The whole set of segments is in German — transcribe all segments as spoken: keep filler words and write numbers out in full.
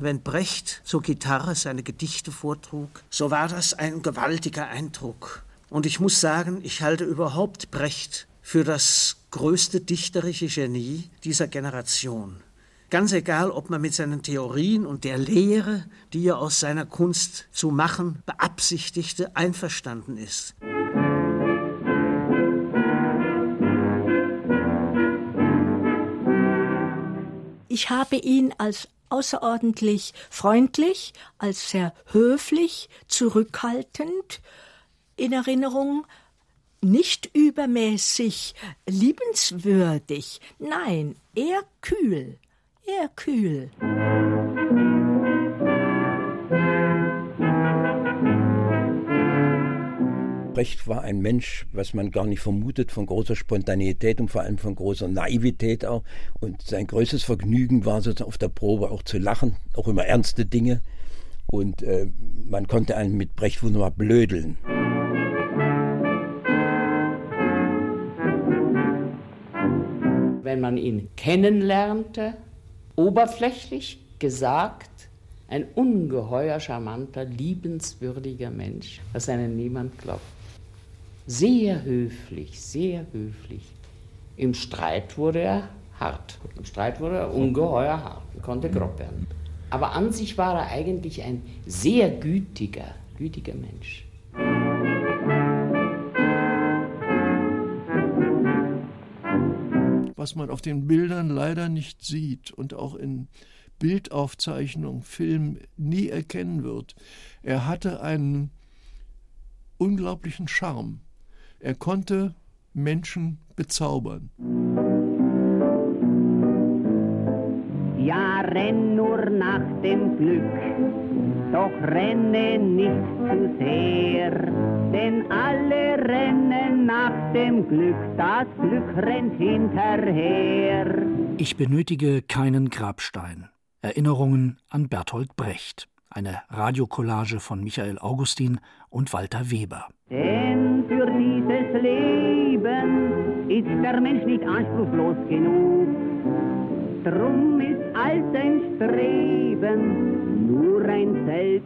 wenn Brecht zur Gitarre seine Gedichte vortrug, so war das ein gewaltiger Eindruck. Und ich muss sagen, ich halte überhaupt Brecht für das größte dichterische Genie dieser Generation. Ganz egal, ob man mit seinen Theorien und der Lehre, die er aus seiner Kunst zu machen beabsichtigte, einverstanden ist. Ich habe ihn als außerordentlich freundlich, als sehr höflich, zurückhaltend in Erinnerung, nicht übermäßig liebenswürdig, nein, eher kühl, eher kühl. Brecht war ein Mensch, was man gar nicht vermutet, von großer Spontaneität und vor allem von großer Naivität auch. Und sein größtes Vergnügen war sozusagen auf der Probe auch zu lachen, auch über ernste Dinge. Und äh, man konnte einen mit Brecht wunderbar blödeln. Wenn man ihn kennenlernte, oberflächlich gesagt, ein ungeheuer charmanter, liebenswürdiger Mensch, was einem niemand glaubt. Sehr höflich, sehr höflich. Im Streit wurde er hart. Im Streit wurde er ungeheuer hart. Er konnte grob werden. Aber an sich war er eigentlich ein sehr gütiger, gütiger Mensch. Was man auf den Bildern leider nicht sieht und auch in Bildaufzeichnung, Film nie erkennen wird. Er hatte einen unglaublichen Charme. Er konnte Menschen bezaubern. Ja, renn nur nach dem Glück, doch renne nicht zu sehr, denn alle rennen nach dem Glück, das Glück rennt hinterher. Ich benötige keinen Grabstein. Erinnerungen an Bertolt Brecht. Eine Radiokollage von Michael Augustin und Walter Weber. Denn für dieses Leben ist der Mensch nicht anspruchslos genug. Drum ist all sein Streben nur ein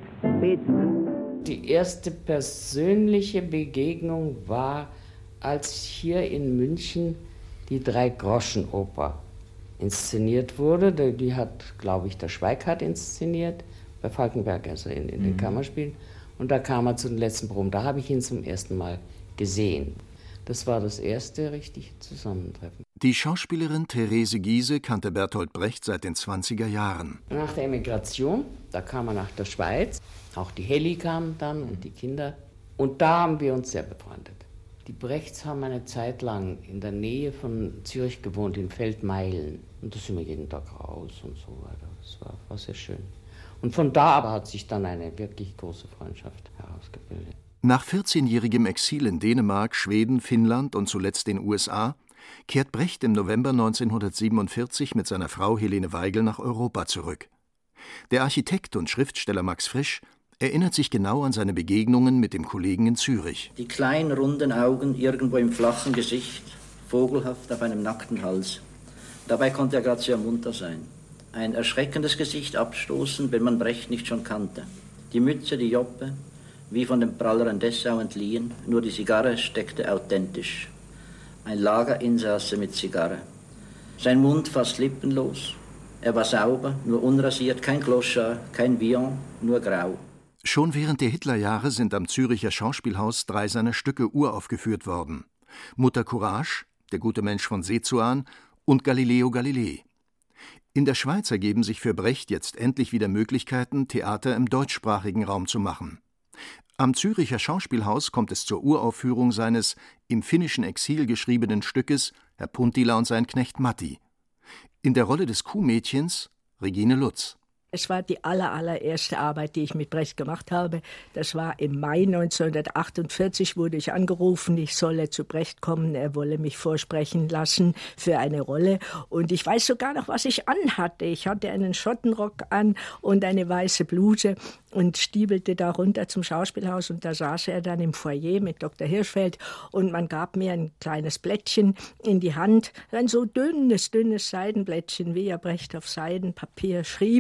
Selbstbetrug. Die erste persönliche Begegnung war, als hier in München die Drei-Groschen-Oper inszeniert wurde. Die hat, glaube ich, der Schweikart inszeniert, bei Falkenberg, also in, in den mhm. Kammerspielen. Und da kam er zu den letzten Proben. Da habe ich ihn zum ersten Mal gesehen. Das war das erste richtige Zusammentreffen. Die Schauspielerin Therese Giehse kannte Bertolt Brecht seit den zwanziger Jahren. Nach der Emigration, da kam er nach der Schweiz. Auch die Helly kam dann und die Kinder. Und da haben wir uns sehr befreundet. Die Brechts haben eine Zeit lang in der Nähe von Zürich gewohnt, in Feldmeilen. Und da sind wir jeden Tag raus und so weiter. Das war, war sehr schön. Und von da aber hat sich dann eine wirklich große Freundschaft herausgebildet. Nach vierzehnjährigem Exil in Dänemark, Schweden, Finnland und zuletzt den U S A kehrt Brecht im November neunzehnhundertsiebenundvierzig mit seiner Frau Helene Weigel nach Europa zurück. Der Architekt und Schriftsteller Max Frisch erinnert sich genau an seine Begegnungen mit dem Kollegen in Zürich. Die kleinen, runden Augen irgendwo im flachen Gesicht, vogelhaft auf einem nackten Hals. Dabei konnte er gerade sehr munter sein. Ein erschreckendes Gesicht abstoßen, wenn man Brecht nicht schon kannte. Die Mütze, die Joppe, wie von dem Praller in Dessau entliehen, nur die Zigarre steckte authentisch. Ein Lagerinsasse mit Zigarre. Sein Mund fast lippenlos. Er war sauber, nur unrasiert, kein Clochard, kein Vian, nur grau. Schon während der Hitlerjahre sind am Züricher Schauspielhaus drei seiner Stücke uraufgeführt worden. Mutter Courage, Der gute Mensch von Sezuan und Galileo Galilei. In der Schweiz ergeben sich für Brecht jetzt endlich wieder Möglichkeiten, Theater im deutschsprachigen Raum zu machen. Am Züricher Schauspielhaus kommt es zur Uraufführung seines im finnischen Exil geschriebenen Stückes Herr Puntila und sein Knecht Matti. In der Rolle des Kuhmädchens Regine Lutz. Es war die aller, allererste Arbeit, die ich mit Brecht gemacht habe. Das war im Mai neunzehnhundertachtundvierzig, wurde ich angerufen, ich solle zu Brecht kommen, er wolle mich vorsprechen lassen für eine Rolle. Und ich weiß sogar noch, was ich anhatte. Ich hatte einen Schottenrock an und eine weiße Bluse und stiebelte da runter zum Schauspielhaus. Und da saß er dann im Foyer mit Doktor Hirschfeld und man gab mir ein kleines Blättchen in die Hand, ein so dünnes, dünnes Seidenblättchen, wie er Brecht auf Seidenpapier schrieb.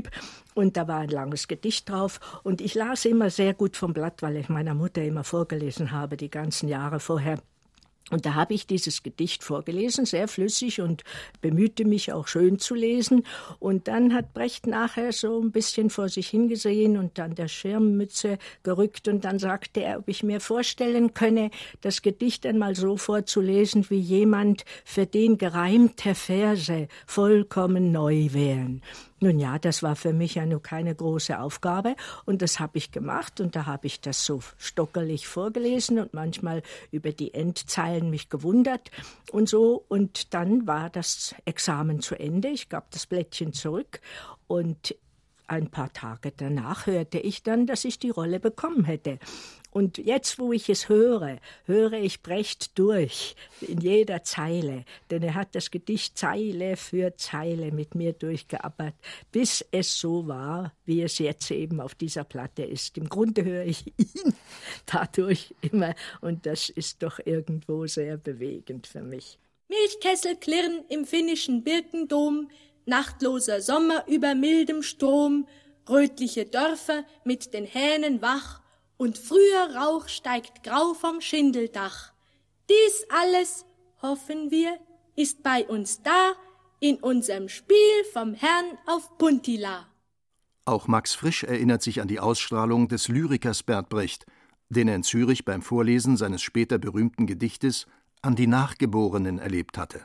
Und da war ein langes Gedicht drauf. Und ich las immer sehr gut vom Blatt, weil ich meiner Mutter immer vorgelesen habe, die ganzen Jahre vorher. Und da habe ich dieses Gedicht vorgelesen, sehr flüssig und bemühte mich auch schön zu lesen. Und dann hat Brecht nachher so ein bisschen vor sich hingesehen und dann der Schirmmütze gerückt. Und dann sagte er, ob ich mir vorstellen könne, das Gedicht einmal so vorzulesen, wie jemand, für den gereimte Verse vollkommen neu wären. Nun ja, das war für mich ja nur keine große Aufgabe und das habe ich gemacht und da habe ich das so stockerlich vorgelesen und manchmal über die Endzeilen mich gewundert und so. Und dann war das Examen zu Ende, ich gab das Blättchen zurück und ein paar Tage danach hörte ich dann, dass ich die Rolle bekommen hätte. Und jetzt, wo ich es höre, höre ich Brecht durch, in jeder Zeile. Denn er hat das Gedicht Zeile für Zeile mit mir durchgeabbert, bis es so war, wie es jetzt eben auf dieser Platte ist. Im Grunde höre ich ihn dadurch immer und das ist doch irgendwo sehr bewegend für mich. Milchkessel klirren im finnischen Birkendom, nachtloser Sommer über mildem Strom, rötliche Dörfer mit den Hähnen wach, und früher Rauch steigt grau vom Schindeldach. Dies alles, hoffen wir, ist bei uns da, in unserem Spiel vom Herrn auf Puntila. Auch Max Frisch erinnert sich an die Ausstrahlung des Lyrikers Bert Brecht, den er in Zürich beim Vorlesen seines später berühmten Gedichtes An die Nachgeborenen erlebt hatte.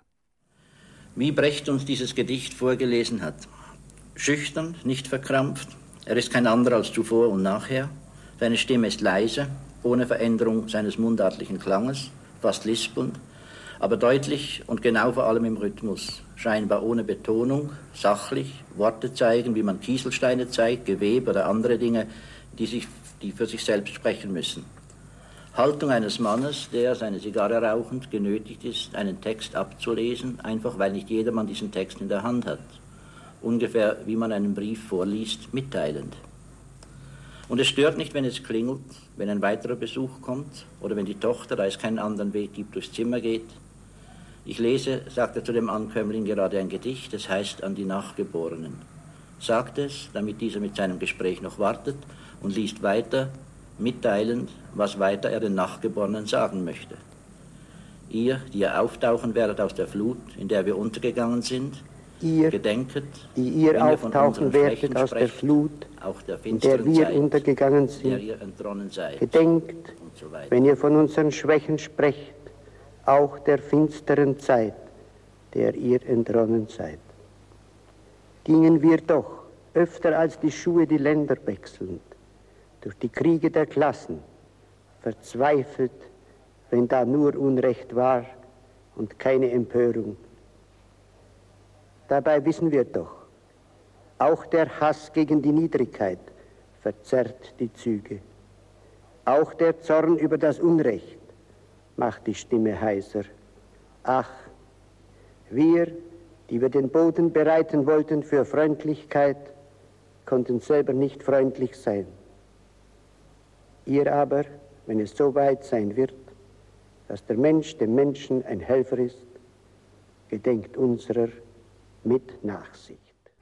Wie Brecht uns dieses Gedicht vorgelesen hat. Schüchtern, nicht verkrampft, er ist kein anderer als zuvor und nachher. Seine Stimme ist leise, ohne Veränderung seines mundartlichen Klanges, fast lispelnd, aber deutlich und genau vor allem im Rhythmus, scheinbar ohne Betonung, sachlich, Worte zeigen, wie man Kieselsteine zeigt, Gewebe oder andere Dinge, die, sich, die für sich selbst sprechen müssen. Haltung eines Mannes, der, seine Zigarre rauchend, genötigt ist, einen Text abzulesen, einfach weil nicht jedermann diesen Text in der Hand hat. Ungefähr wie man einen Brief vorliest, mitteilend. Und es stört nicht, wenn es klingelt, wenn ein weiterer Besuch kommt oder wenn die Tochter, da es keinen anderen Weg gibt, durchs Zimmer geht. Ich lese, sagt er zu dem Ankömmling, gerade ein Gedicht, es heißt An die Nachgeborenen. Sagt es, damit dieser mit seinem Gespräch noch wartet und liest weiter, mitteilend, was weiter er den Nachgeborenen sagen möchte. Ihr, die ihr auftauchen werdet aus der Flut, in der wir untergegangen sind, ihr, gedenket, die ihr auftauchen werdet aus der Flut, der in der wir Zeit, untergegangen sind, gedenkt, so wenn ihr von unseren Schwächen sprecht, auch der finsteren Zeit, der ihr entronnen seid. Gingen wir doch, öfter als die Schuhe die Länder wechselnd, durch die Kriege der Klassen, verzweifelt, wenn da nur Unrecht war und keine Empörung. Dabei wissen wir doch, auch der Hass gegen die Niedrigkeit verzerrt die Züge. Auch der Zorn über das Unrecht macht die Stimme heiser. Ach, wir, die wir den Boden bereiten wollten für Freundlichkeit, konnten selber nicht freundlich sein. Ihr aber, wenn es so weit sein wird, dass der Mensch dem Menschen ein Helfer ist, gedenkt unserer mit Nachsicht.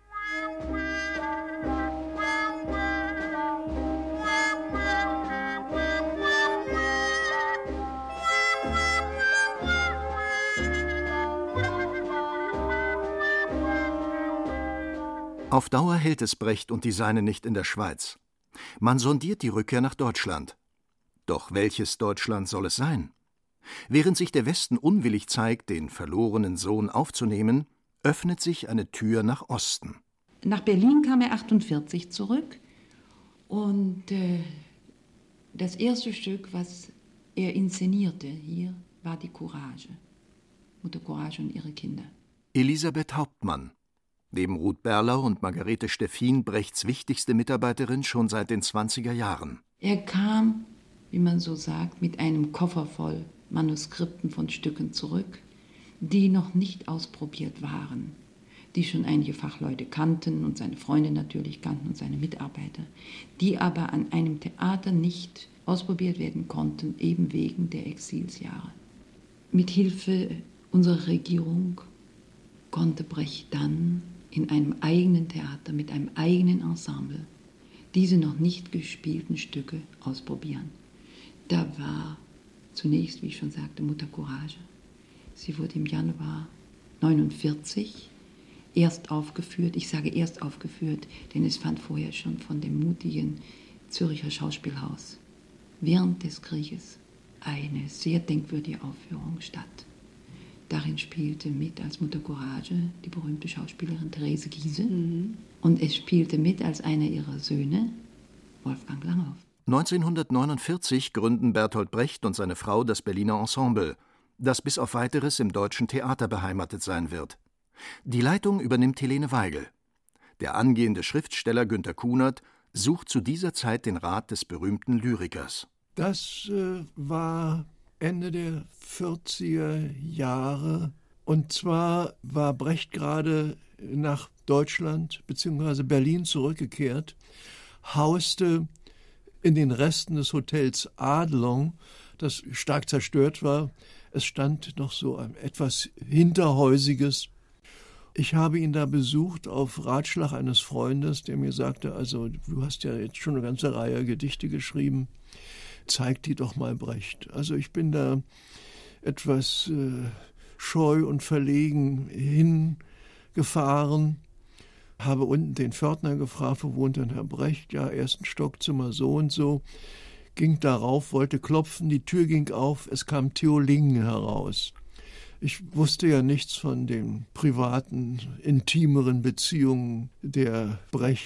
Auf Dauer hält es Brecht und die Seine nicht in der Schweiz. Man sondiert die Rückkehr nach Deutschland. Doch welches Deutschland soll es sein? Während sich der Westen unwillig zeigt, den verlorenen Sohn aufzunehmen, öffnet sich eine Tür nach Osten. Nach Berlin kam er achtundvierzig zurück und äh, das erste Stück, was er inszenierte hier, war die Courage. Mutter Courage und ihre Kinder. Elisabeth Hauptmann, neben Ruth Berlau und Margarete Steffin Brechts wichtigste Mitarbeiterin schon seit den zwanziger Jahren. Er kam, wie man so sagt, mit einem Koffer voll Manuskripten von Stücken zurück, die noch nicht ausprobiert waren, die schon einige Fachleute kannten und seine Freunde natürlich kannten und seine Mitarbeiter, die aber an einem Theater nicht ausprobiert werden konnten, eben wegen der Exilsjahre. Mit Hilfe unserer Regierung konnte Brecht dann in einem eigenen Theater, mit einem eigenen Ensemble, diese noch nicht gespielten Stücke ausprobieren. Da war zunächst, wie ich schon sagte, Mutter Courage. Sie wurde im Januar neunundvierzig erst aufgeführt. Ich sage erst aufgeführt, denn es fand vorher schon von dem mutigen Zürcher Schauspielhaus während des Krieges eine sehr denkwürdige Aufführung statt. Darin spielte mit als Mutter Courage die berühmte Schauspielerin Therese Giehse. Mhm. Und es spielte mit als einer ihrer Söhne Wolfgang Langhoff. neunzehnhundertneunundvierzig gründen Bertolt Brecht und seine Frau das Berliner Ensemble, das bis auf Weiteres im Deutschen Theater beheimatet sein wird. Die Leitung übernimmt Helene Weigel. Der angehende Schriftsteller Günter Kunert sucht zu dieser Zeit den Rat des berühmten Lyrikers. Das äh, war Ende der vierziger Jahre. Und zwar war Brecht gerade nach Deutschland bzw. Berlin zurückgekehrt, hauste in den Resten des Hotels Adlon, das stark zerstört war. Es stand noch so ein etwas Hinterhäusiges. Ich habe ihn da besucht auf Ratschlag eines Freundes, der mir sagte, also du hast ja jetzt schon eine ganze Reihe Gedichte geschrieben, zeig die doch mal Brecht. Also ich bin da etwas äh, scheu und verlegen hingefahren, habe unten den Pförtner gefragt, wo wohnt denn Herr Brecht? Ja, ersten Stockzimmer so und so. Ging darauf, wollte klopfen, die Tür ging auf, es kam Theo Lingen heraus. Ich wusste ja nichts von den privaten, intimeren Beziehungen der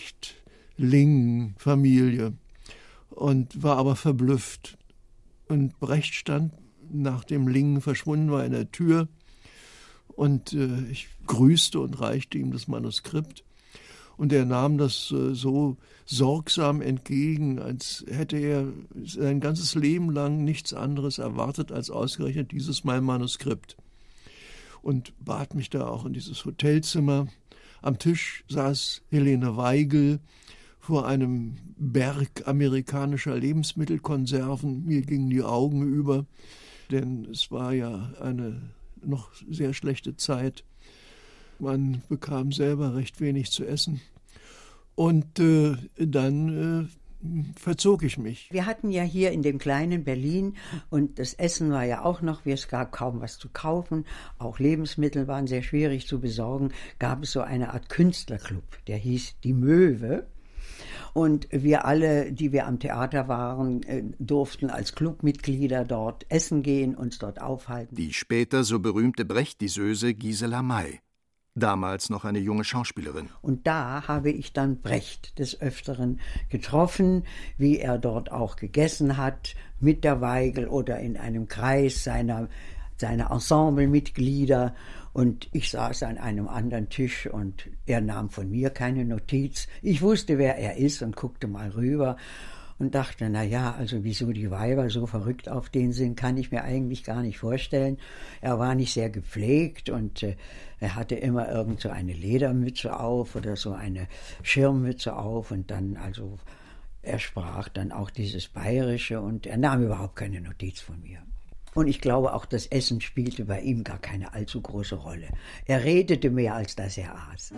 Brecht-Lingen-Familie und war aber verblüfft. Und Brecht stand, nachdem Lingen verschwunden war, in der Tür und äh, ich grüßte und reichte ihm das Manuskript. Und er nahm das äh, so sorgsam entgegen, als hätte er sein ganzes Leben lang nichts anderes erwartet als ausgerechnet dieses mein Manuskript. Und bat mich da auch in dieses Hotelzimmer. Am Tisch saß Helene Weigel vor einem Berg amerikanischer Lebensmittelkonserven. Mir gingen die Augen über, denn es war ja eine noch sehr schlechte Zeit. Man bekam selber recht wenig zu essen. Und äh, dann äh, verzog ich mich. Wir hatten ja hier in dem kleinen Berlin, und das Essen war ja auch noch, es gab kaum was zu kaufen, auch Lebensmittel waren sehr schwierig zu besorgen, gab es so eine Art Künstlerclub, der hieß Die Möwe. Und wir alle, die wir am Theater waren, durften als Clubmitglieder dort essen gehen, uns dort aufhalten. Die später so berühmte Brecht-Diseuse Gisela May. Damals noch eine junge Schauspielerin. Und da habe ich dann Brecht des Öfteren getroffen, wie er dort auch gegessen hat, mit der Weigel oder in einem Kreis seiner, seiner Ensemblemitglieder. Und ich saß an einem anderen Tisch und er nahm von mir keine Notiz. Ich wusste, wer er ist und guckte mal rüber und dachte, na ja, also wieso die Weiber so verrückt auf den sind, kann ich mir eigentlich gar nicht vorstellen. Er war nicht sehr gepflegt und äh, er hatte immer irgend so eine Ledermütze auf oder so eine Schirmmütze auf und dann also, er sprach dann auch dieses Bayerische und er nahm überhaupt keine Notiz von mir. Und ich glaube, auch das Essen spielte bei ihm gar keine allzu große Rolle. Er redete mehr, als dass er aß.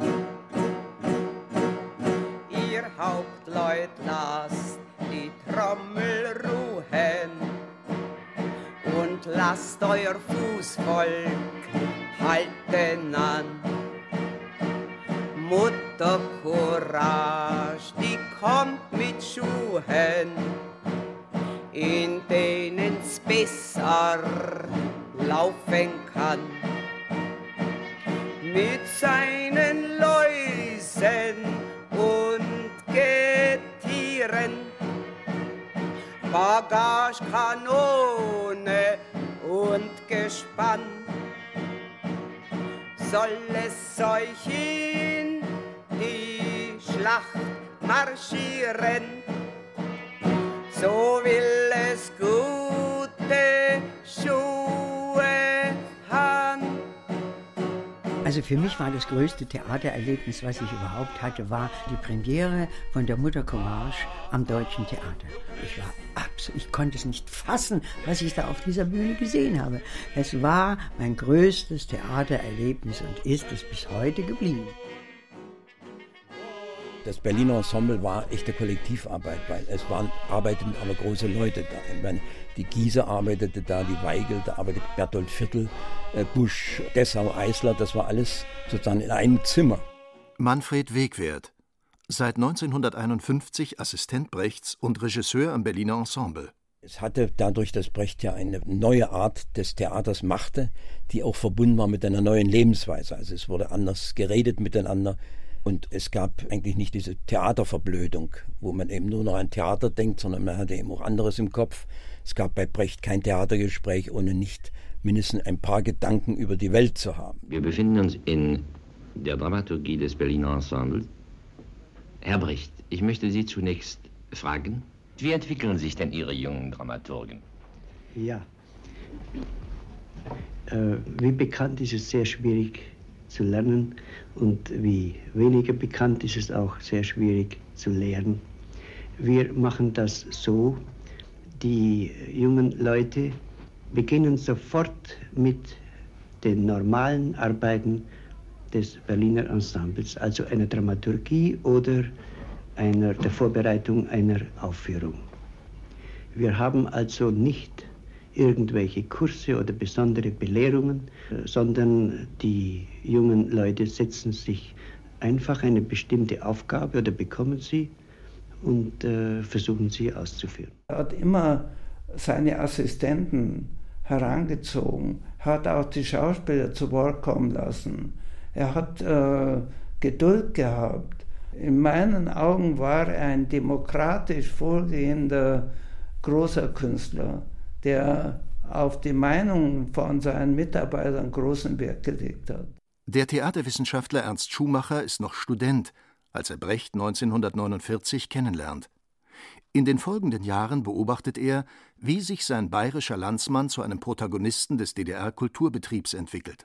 Ihr Hauptleut, lasst die Trommel ruhen und lasst euer Fußvolk halten an. Mutter Courage, die kommt mit Schuhen, in denen's besser laufen kann. Mit seinen Läusen und Getieren, Bagagekanone und Gespann, soll es euch in die Schlacht marschieren. So will es gute Schuhe haben. Also für mich war das größte Theatererlebnis, was ich überhaupt hatte, war die Premiere von der Mutter Courage am Deutschen Theater. Ich war absolut, ich konnte es nicht fassen, was ich da auf dieser Bühne gesehen habe. Es war mein größtes Theatererlebnis und ist es bis heute geblieben. Das Berliner Ensemble war echte Kollektivarbeit, weil es waren arbeiteten aber große Leute da. Ich meine, die Giese arbeitete da, die Weigel, da arbeitete Bertolt Viertel, äh, Busch, Dessau, Eisler, das war alles sozusagen in einem Zimmer. Manfred Wegwert, seit neunzehnhunderteinundfünfzig Assistent Brechts und Regisseur am Berliner Ensemble. Es hatte dadurch, dass Brecht ja eine neue Art des Theaters machte, die auch verbunden war mit einer neuen Lebensweise. Also es wurde anders geredet miteinander. Und es gab eigentlich nicht diese Theaterverblödung, wo man eben nur noch an Theater denkt, sondern man hatte eben auch anderes im Kopf. Es gab bei Brecht kein Theatergespräch, ohne nicht mindestens ein paar Gedanken über die Welt zu haben. Wir befinden uns in der Dramaturgie des Berliner Ensemble. Herr Brecht, ich möchte Sie zunächst fragen, wie entwickeln sich denn Ihre jungen Dramaturgen? Ja, äh, wie bekannt ist es sehr schwierig zu lernen und wie weniger bekannt ist es auch sehr schwierig zu lehren. Wir machen das so, die jungen Leute beginnen sofort mit den normalen Arbeiten des Berliner Ensembles, also einer Dramaturgie oder einer, der Vorbereitung einer Aufführung. Wir haben also nicht irgendwelche Kurse oder besondere Belehrungen, sondern die jungen Leute setzen sich einfach eine bestimmte Aufgabe oder bekommen sie und äh, versuchen sie auszuführen. Er hat immer seine Assistenten herangezogen, hat auch die Schauspieler zu Wort kommen lassen. Er hat äh, Geduld gehabt. In meinen Augen war er ein demokratisch vorgehender großer Künstler, der auf die Meinung von seinen Mitarbeitern großen Wert gelegt hat. Der Theaterwissenschaftler Ernst Schumacher ist noch Student, als er Brecht neunzehnhundertneunundvierzig kennenlernt. In den folgenden Jahren beobachtet er, wie sich sein bayerischer Landsmann zu einem Protagonisten des D D R-Kulturbetriebs entwickelt.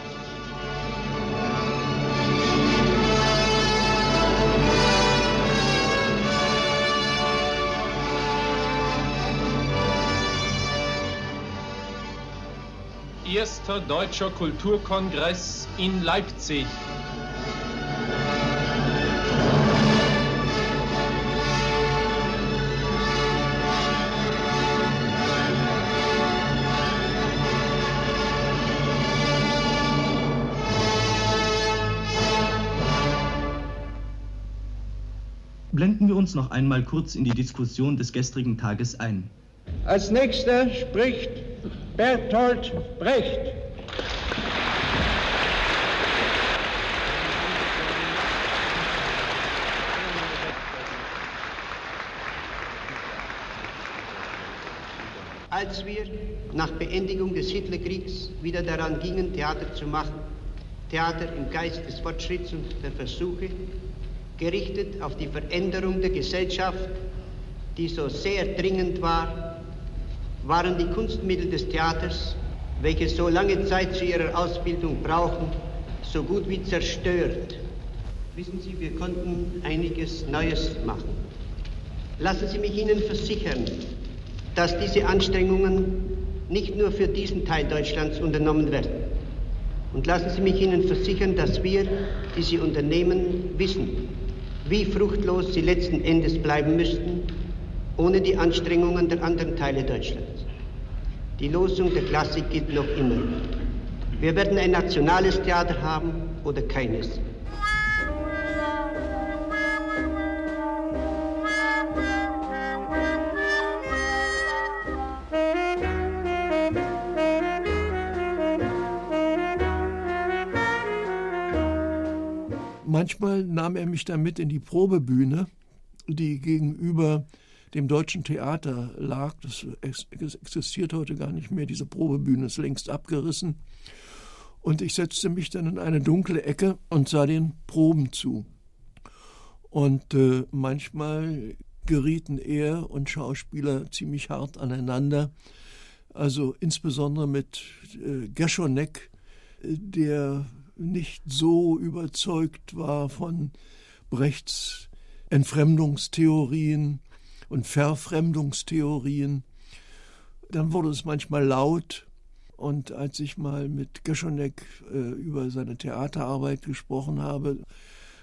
Erster Deutscher Kulturkongress in Leipzig. Blenden wir uns noch einmal kurz in die Diskussion des gestrigen Tages ein. Als nächster spricht Bertolt Brecht. Als wir nach Beendigung des Hitlerkriegs wieder daran gingen, Theater zu machen, Theater im Geist des Fortschritts und der Versuche, gerichtet auf die Veränderung der Gesellschaft, die so sehr dringend war, waren die Kunstmittel des Theaters, welche so lange Zeit zu ihrer Ausbildung brauchen, so gut wie zerstört. Wissen Sie, wir konnten einiges Neues machen. Lassen Sie mich Ihnen versichern, dass diese Anstrengungen nicht nur für diesen Teil Deutschlands unternommen werden. Und lassen Sie mich Ihnen versichern, dass wir, die sie unternehmen, wissen, wie fruchtlos sie letzten Endes bleiben müssten, ohne die Anstrengungen der anderen Teile Deutschlands. Die Losung der Klassik gilt noch immer. Wir werden ein nationales Theater haben oder keines. Manchmal nahm er mich dann mit in die Probebühne, die gegenüber dem Deutschen Theater lag. Das existiert heute gar nicht mehr. Diese Probebühne ist längst abgerissen. Und ich setzte mich dann in eine dunkle Ecke und sah den Proben zu. Und äh, manchmal gerieten er und Schauspieler ziemlich hart aneinander. Also insbesondere mit äh, Geschonek, äh, der nicht so überzeugt war von Brechts Entfremdungstheorien und Verfremdungstheorien. Dann wurde es manchmal laut. Und als ich mal mit Geschonek äh, über seine Theaterarbeit gesprochen habe,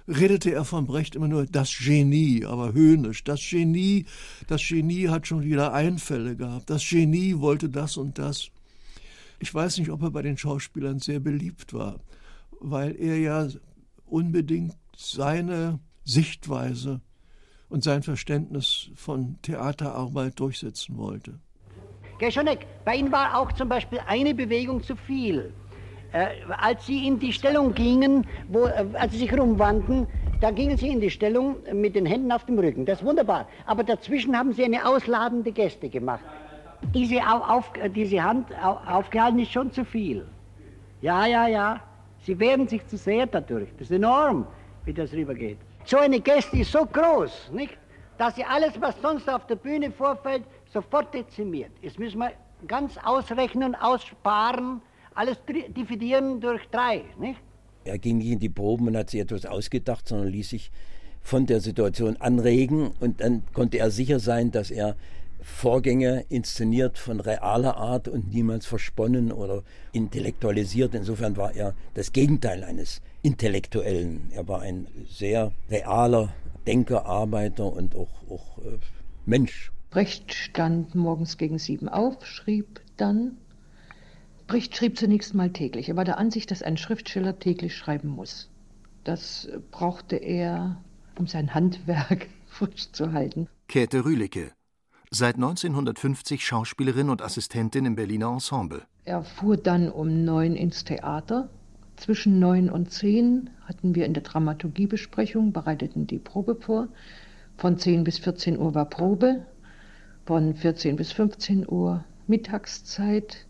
redete er von Brecht immer nur das Genie, aber höhnisch. Das Genie, das Genie hat schon wieder Einfälle gehabt. Das Genie wollte das und das. Ich weiß nicht, ob er bei den Schauspielern sehr beliebt war, weil er ja unbedingt seine Sichtweise und sein Verständnis von Theaterarbeit durchsetzen wollte. Geschonek, bei Ihnen war auch zum Beispiel eine Bewegung zu viel. Äh, als Sie in die Stellung gingen, wo, äh, als Sie sich rumwandten, da gingen Sie in die Stellung mit den Händen auf dem Rücken. Das ist wunderbar. Aber dazwischen haben Sie eine ausladende Geste gemacht. Diese, auf, auf, diese Hand auf, aufgehalten ist schon zu viel. Ja, ja, ja. Sie wehren sich zu sehr dadurch. Das ist enorm, wie das rübergeht. So eine Geste ist so groß, nicht, dass sie alles, was sonst auf der Bühne vorfällt, sofort dezimiert. Jetzt müssen wir ganz ausrechnen, aussparen, alles dividieren durch drei, nicht? Er ging nicht in die Proben und hat sich etwas ausgedacht, sondern ließ sich von der Situation anregen und dann konnte er sicher sein, dass er Vorgänge inszeniert von realer Art und niemals versponnen oder intellektualisiert. Insofern war er das Gegenteil eines Intellektuellen. Er war ein sehr realer Denker, Arbeiter und auch, auch äh, Mensch. Brecht stand morgens gegen sieben auf, schrieb dann. Brecht schrieb zunächst mal täglich. Er war der Ansicht, dass ein Schriftsteller täglich schreiben muss. Das brauchte er, um sein Handwerk frisch zu halten. Käthe Rühlicke, seit neunzehnhundertfünfzig Schauspielerin und Assistentin im Berliner Ensemble. Er fuhr dann um neun ins Theater. Zwischen neun und zehn hatten wir in der Dramaturgiebesprechung, bereiteten die Probe vor. Von zehn bis vierzehn Uhr war Probe, von vierzehn bis fünfzehn Uhr Mittagszeit.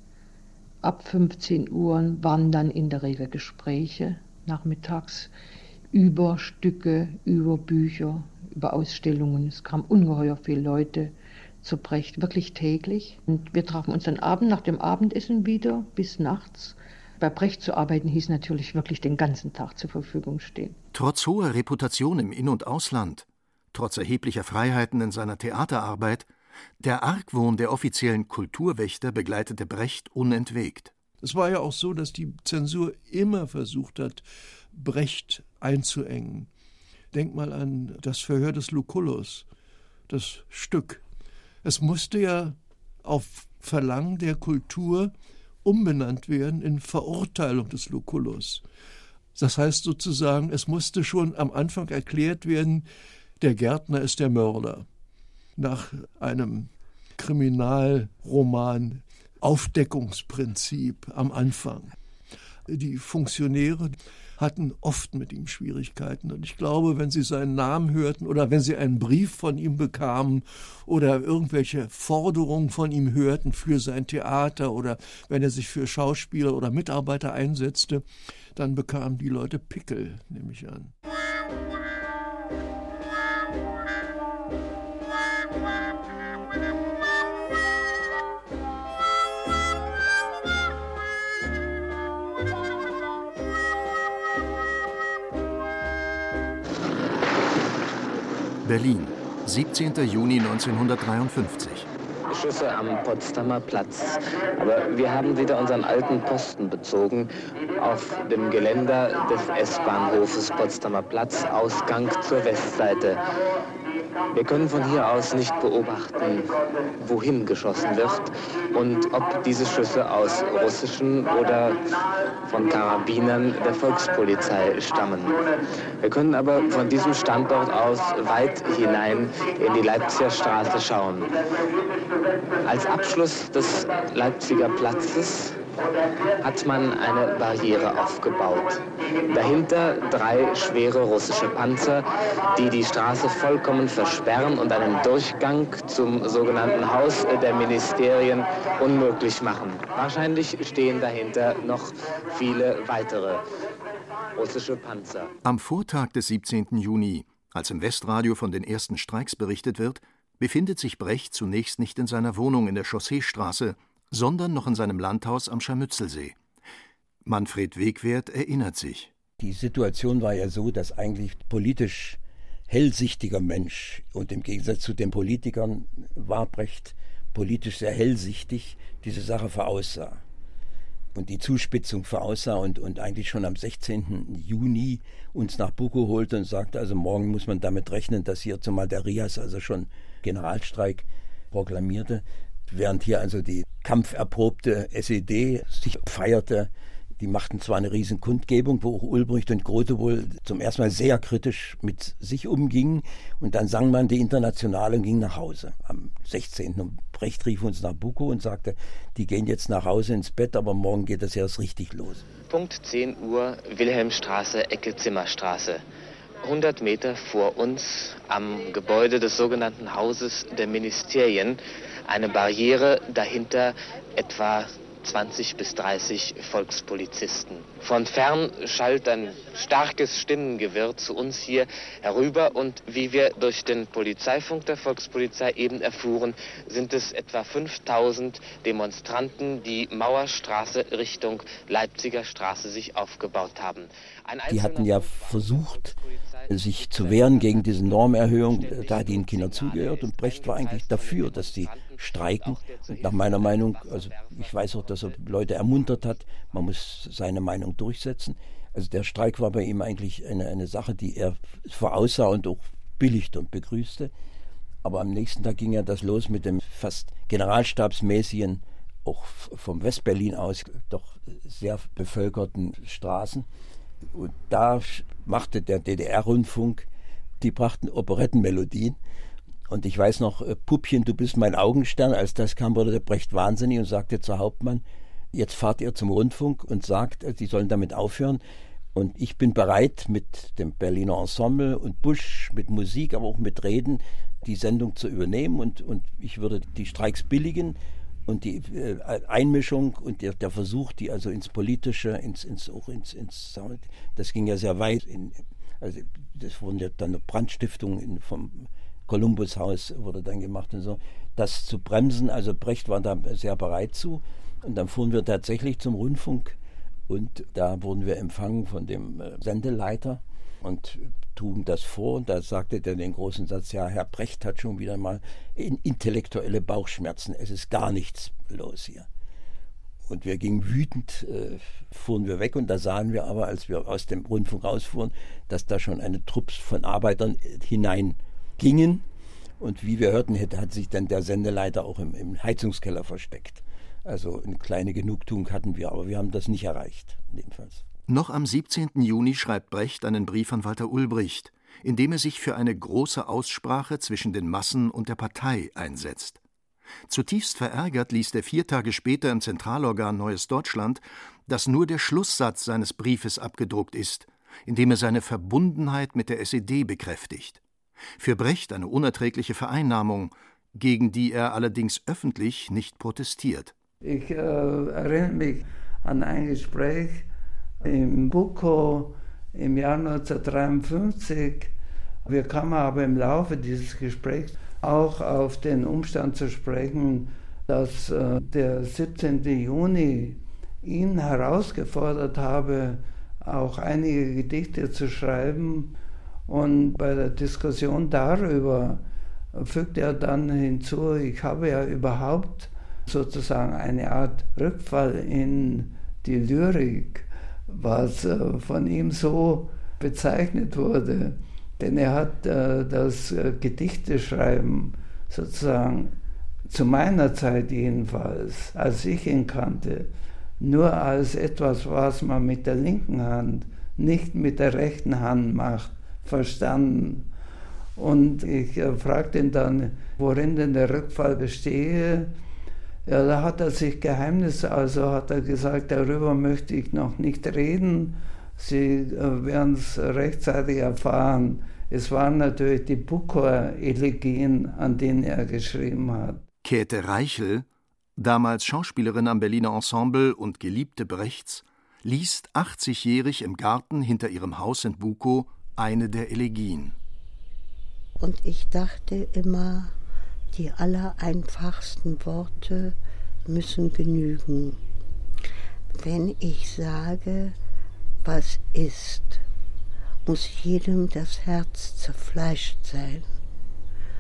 Ab fünfzehn Uhr waren dann in der Regel Gespräche nachmittags über Stücke, über Bücher, über Ausstellungen. Es kamen ungeheuer viele Leute zu Brecht, wirklich täglich. Und wir trafen uns dann Abend nach dem Abendessen wieder bis nachts. Bei Brecht zu arbeiten hieß natürlich wirklich den ganzen Tag zur Verfügung stehen. Trotz hoher Reputation im In- und Ausland, trotz erheblicher Freiheiten in seiner Theaterarbeit, der Argwohn der offiziellen Kulturwächter begleitete Brecht unentwegt. Es war ja auch so, dass die Zensur immer versucht hat, Brecht einzuengen. Denk mal an das Verhör des Lucullus, das Stück. Es musste ja auf Verlangen der Kultur umbenannt werden in Verurteilung des Lucullus. Das heißt sozusagen, es musste schon am Anfang erklärt werden, der Gärtner ist der Mörder. Nach einem Kriminalroman Aufdeckungsprinzip am Anfang. Die Funktionäre hatten oft mit ihm Schwierigkeiten. Und ich glaube, wenn sie seinen Namen hörten oder wenn sie einen Brief von ihm bekamen oder irgendwelche Forderungen von ihm hörten für sein Theater oder wenn er sich für Schauspieler oder Mitarbeiter einsetzte, dann bekamen die Leute Pickel, nehme ich an. Berlin, siebzehnten Juni neunzehnhundertdreiundfünfzig. Schüsse am Potsdamer Platz. Aber wir haben wieder unseren alten Posten bezogen auf dem Geländer des S-Bahnhofes Potsdamer Platz, Ausgang zur Westseite. Wir können von hier aus nicht beobachten, wohin geschossen wird und ob diese Schüsse aus russischen oder von Karabinern der Volkspolizei stammen. Wir können aber von diesem Standort aus weit hinein in die Leipziger Straße schauen. Als Abschluss des Leipziger Platzes hat man eine Barriere aufgebaut. Dahinter drei schwere russische Panzer, die die Straße vollkommen versperren und einen Durchgang zum sogenannten Haus der Ministerien unmöglich machen. Wahrscheinlich stehen dahinter noch viele weitere russische Panzer. Am Vortag des siebzehnten Juni, als im Westradio von den ersten Streiks berichtet wird, befindet sich Brecht zunächst nicht in seiner Wohnung in der Chausseestraße, sondern noch in seinem Landhaus am Scharmützelsee. Manfred Wegwert erinnert sich. Die Situation war ja so, dass eigentlich politisch hellsichtiger Mensch, und im Gegensatz zu den Politikern war Brecht politisch sehr hellsichtig, diese Sache voraussah. und die Zuspitzung voraussah und, und eigentlich schon am sechzehnten Juni uns nach Buko holte und sagte, also morgen muss man damit rechnen, dass hier zumal der Rias also schon Generalstreik proklamierte, während hier also die kampferprobte S E D sich feierte. Die machten zwar eine riesen Kundgebung, wo auch Ulbricht und Grote wohl zum ersten Mal sehr kritisch mit sich umgingen. Und dann sang man die Internationale und ging nach Hause am sechzehnten Und Brecht rief uns nach Buko und sagte, die gehen jetzt nach Hause ins Bett, aber morgen geht das erst richtig los. Punkt zehn Uhr, Wilhelmstraße, Ecke Zimmerstraße. hundert Meter vor uns am Gebäude des sogenannten Hauses der Ministerien eine Barriere, dahinter etwa zwanzig bis dreißig Volkspolizisten. Von fern schallt ein starkes Stimmengewirr zu uns hier herüber und wie wir durch den Polizeifunk der Volkspolizei eben erfuhren, sind es etwa fünftausend Demonstranten, die Mauerstraße Richtung Leipziger Straße sich aufgebaut haben. Die hatten ja versucht, sich zu wehren gegen diese Normerhöhung. Da hat ihnen keiner zugehört und Brecht war eigentlich dafür, dass sie streiken. Und nach meiner Meinung, also ich weiß auch, dass er Leute ermuntert hat, man muss seine Meinung durchsetzen. Also der Streik war bei ihm eigentlich eine, eine Sache, die er voraussah und auch billigte und begrüßte. Aber am nächsten Tag ging ja das los mit dem fast generalstabsmäßigen, auch vom Westberlin aus, doch sehr bevölkerten Straßen. Und da machte der D D R-Rundfunk, die brachten Operettenmelodien. Und ich weiß noch, Puppchen, du bist mein Augenstern. Als das kam, wurde der Brecht wahnsinnig und sagte zur Hauptmann, jetzt fahrt ihr zum Rundfunk und sagt, sie sollen damit aufhören. Und ich bin bereit, mit dem Berliner Ensemble und Busch, mit Musik, aber auch mit Reden, die Sendung zu übernehmen. Und, und ich würde die Streiks billigen. Und die äh, Einmischung und der, der Versuch, die also ins Politische, ins, ins, auch ins, ins, das ging ja sehr weit. In, also das wurden ja dann Brandstiftungen in, vom Columbus-Haus wurde dann gemacht und so. Das zu bremsen, also Brecht war da sehr bereit zu. Und dann fuhren wir tatsächlich zum Rundfunk und da wurden wir empfangen von dem äh, Sendeleiter und trugen das vor und da sagte der den großen Satz, ja, Herr Brecht hat schon wieder mal in intellektuelle Bauchschmerzen, es ist gar nichts los hier. Und wir gingen wütend, äh, fuhren wir weg und da sahen wir aber, als wir aus dem Rundfunk rausfuhren, dass da schon eine Truppe von Arbeitern hineingingen und wie wir hörten, hat, hat sich dann der Sendeleiter auch im, im Heizungskeller versteckt. Also eine kleine Genugtuung hatten wir, aber wir haben das nicht erreicht, jedenfalls. Noch am siebzehnten Juni schreibt Brecht einen Brief an Walter Ulbricht, in dem er sich für eine große Aussprache zwischen den Massen und der Partei einsetzt. Zutiefst verärgert liest er vier Tage später im Zentralorgan Neues Deutschland, dass nur der Schlusssatz seines Briefes abgedruckt ist, in dem er seine Verbundenheit mit der S E D bekräftigt. Für Brecht eine unerträgliche Vereinnahmung, gegen die er allerdings öffentlich nicht protestiert. Ich äh, erinnere mich an ein Gespräch in Buko im Jahr neunzehnhundertdreiundfünfzig. Wir kamen aber im Laufe dieses Gesprächs auch auf den Umstand zu sprechen, dass äh, der siebzehnten Juni ihn herausgefordert habe, auch einige Gedichte zu schreiben. Und bei der Diskussion darüber fügte er dann hinzu, ich habe ja überhaupt sozusagen eine Art Rückfall in die Lyrik, was äh, von ihm so bezeichnet wurde. Denn er hat äh, das äh, Gedichteschreiben sozusagen zu meiner Zeit jedenfalls, als ich ihn kannte, nur als etwas, was man mit der linken Hand, nicht mit der rechten Hand macht, verstanden. Und ich äh, fragte ihn dann, worin denn der Rückfall bestehe. Ja, da hat er sich Geheimnisse, also hat er gesagt, darüber möchte ich noch nicht reden. Sie äh, werden es rechtzeitig erfahren. Es waren natürlich die Bukower-Elegien, an denen er geschrieben hat. Käthe Reichel, damals Schauspielerin am Berliner Ensemble und Geliebte Brechts, liest achtzigjährig im Garten hinter ihrem Haus in Bukow eine der Elegien. Und ich dachte immer, die allereinfachsten Worte müssen genügen. Wenn ich sage, was ist, muss jedem das Herz zerfleischt sein,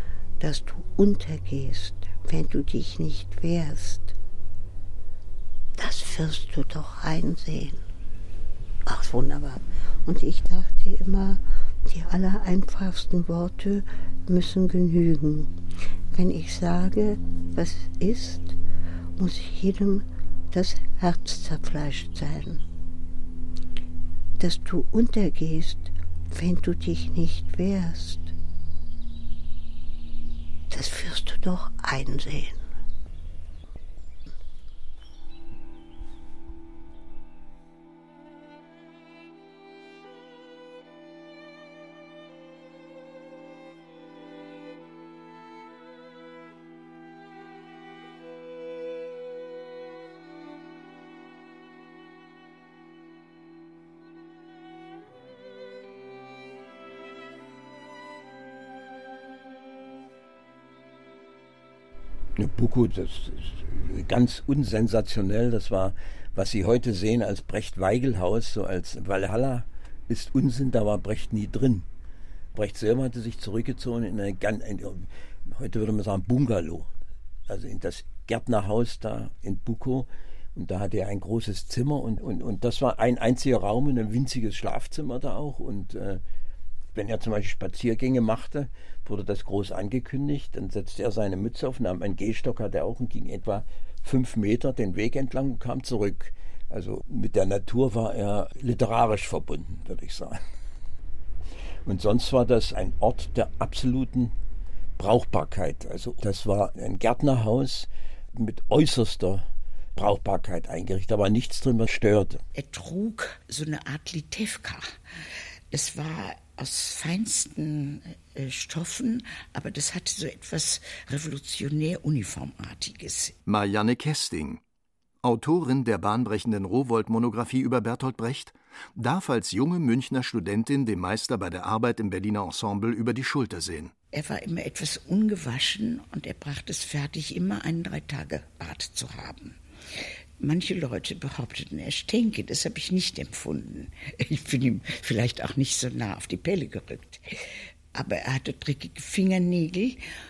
dass du untergehst, wenn du dich nicht wehrst. das wirst du doch einsehen. Ach, wunderbar. Und ich dachte immer, die allereinfachsten Worte müssen genügen. Wenn ich sage, was ist, muss jedem das Herz zerfleischt sein. Dass du untergehst, wenn du dich nicht wehrst, das wirst du doch einsehen. Buckow, das ist ganz unsensationell. Das war, was Sie heute sehen als Brecht-Weigel-Haus, so als Walhalla, ist Unsinn, da war Brecht nie drin. Brecht selber hatte sich zurückgezogen in eine, ein, heute würde man sagen, Bungalow. Also in das Gärtnerhaus da in Buckow. Und da hatte er ein großes Zimmer und, und, und das war ein einziger Raum und ein winziges Schlafzimmer da auch. Und äh, wenn er zum Beispiel Spaziergänge machte, wurde das groß angekündigt. Dann setzte er seine Mütze auf, nahm einen Gehstock, hatte er auch und ging etwa fünf Meter den Weg entlang und kam zurück. Also mit der Natur war er literarisch verbunden, würde ich sagen. Und sonst war das ein Ort der absoluten Brauchbarkeit. Also das war ein Gärtnerhaus mit äußerster Brauchbarkeit eingerichtet, aber nichts drin, was störte. Er trug so eine Art Litewka. Es war aus feinsten äh, Stoffen, aber das hatte so etwas revolutionär-uniformartiges. Marianne Kesting, Autorin der bahnbrechenden Rowohlt-Monographie über Bertolt Brecht, darf als junge Münchner Studentin dem Meister bei der Arbeit im Berliner Ensemble über die Schulter sehen. Er war immer etwas ungewaschen und er brachte es fertig, immer einen Drei-Tage-Bart zu haben. Manche Leute behaupteten, er stinke, das habe ich nicht empfunden. Ich bin ihm vielleicht auch nicht so nah auf die Pelle gerückt. Aber er hatte dreckige Fingernägel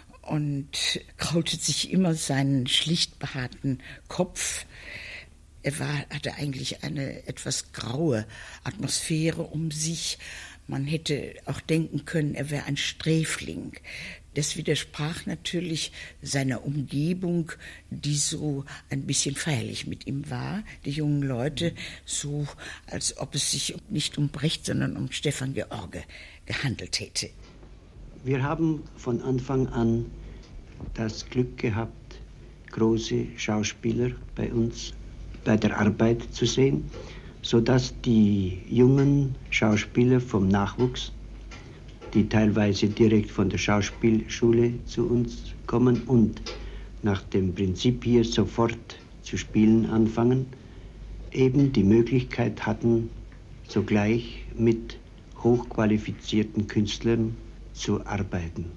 und kraulte sich immer seinen schlicht behaarten Kopf. Er war, hatte eigentlich eine etwas graue Atmosphäre um sich. Man hätte auch denken können, er wäre ein Sträfling. Das widersprach natürlich seiner Umgebung, die so ein bisschen feierlich mit ihm war. Die jungen Leute, so als ob es sich nicht um Brecht, sondern um Stefan George gehandelt hätte. Wir haben von Anfang an das Glück gehabt, große Schauspieler bei uns bei der Arbeit zu sehen, sodass die jungen Schauspieler vom Nachwuchs, die teilweise direkt von der Schauspielschule zu uns kommen und nach dem Prinzip hier sofort zu spielen anfangen, eben die Möglichkeit hatten, sogleich mit hochqualifizierten Künstlern zu arbeiten.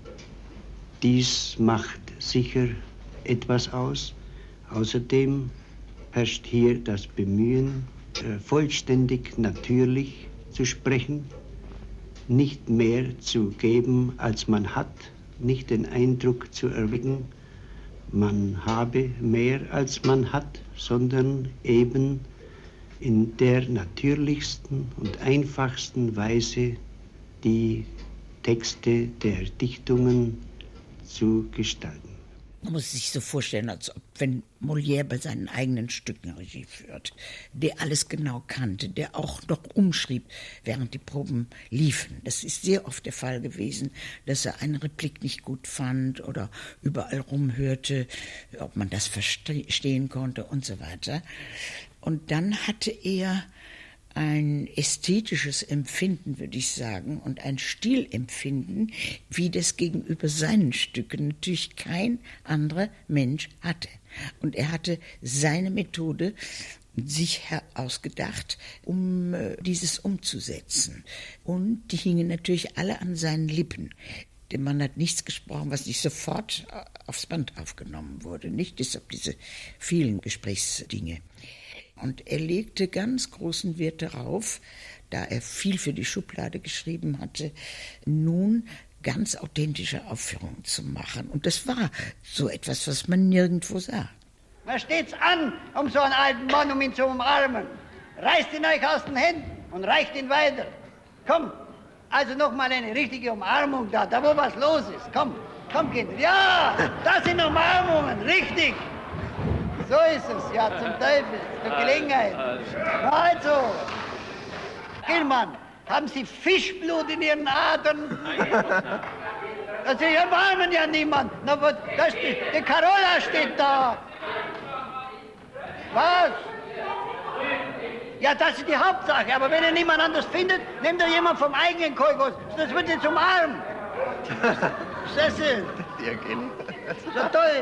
Dies macht sicher etwas aus. Außerdem herrscht hier das Bemühen, vollständig natürlich zu sprechen, nicht mehr zu geben, als man hat, nicht den Eindruck zu erwecken, man habe mehr, als man hat, sondern eben in der natürlichsten und einfachsten Weise die Texte der Dichtungen zu gestalten. Man muss sich so vorstellen, als ob, wenn Molière bei seinen eigenen Stücken Regie führt, der alles genau kannte, der auch noch umschrieb, während die Proben liefen. Das ist sehr oft der Fall gewesen, dass er eine Replik nicht gut fand oder überall rumhörte, ob man das verstehen konnte und so weiter. Und dann hatte er ein ästhetisches Empfinden, würde ich sagen, und ein Stilempfinden, wie das gegenüber seinen Stücken natürlich kein anderer Mensch hatte. Und er hatte seine Methode sich ausgedacht, um dieses umzusetzen. Und die hingen natürlich alle an seinen Lippen. Denn man hat nichts gesprochen, was nicht sofort aufs Band aufgenommen wurde. Nicht deshalb diese vielen Gesprächsdinge. Und er legte ganz großen Wert darauf, da er viel für die Schublade geschrieben hatte, nun ganz authentische Aufführungen zu machen. Und das war so etwas, was man nirgendwo sah. Was steht's an, um so einen alten Mann, um ihn zu umarmen? Reißt ihn euch aus den Händen und reicht ihn weiter. Komm, also noch mal eine richtige Umarmung da, da wo was los ist. Komm, komm Kinder. Ja, das sind Umarmungen, richtig. So ist es, ja, zum Teufel, zur Gelegenheit. Also, Gilman, haben Sie Fischblut in Ihren Adern? Sie erbarmen ja niemand. Na, das, die, die Carola steht da. Was? Ja, das ist die Hauptsache. Aber wenn ihr niemand anders findet, nehmt ihr jemand vom eigenen Kolgos. Das wird jetzt umarmen. Sessel. Ja, Kenny. So toll.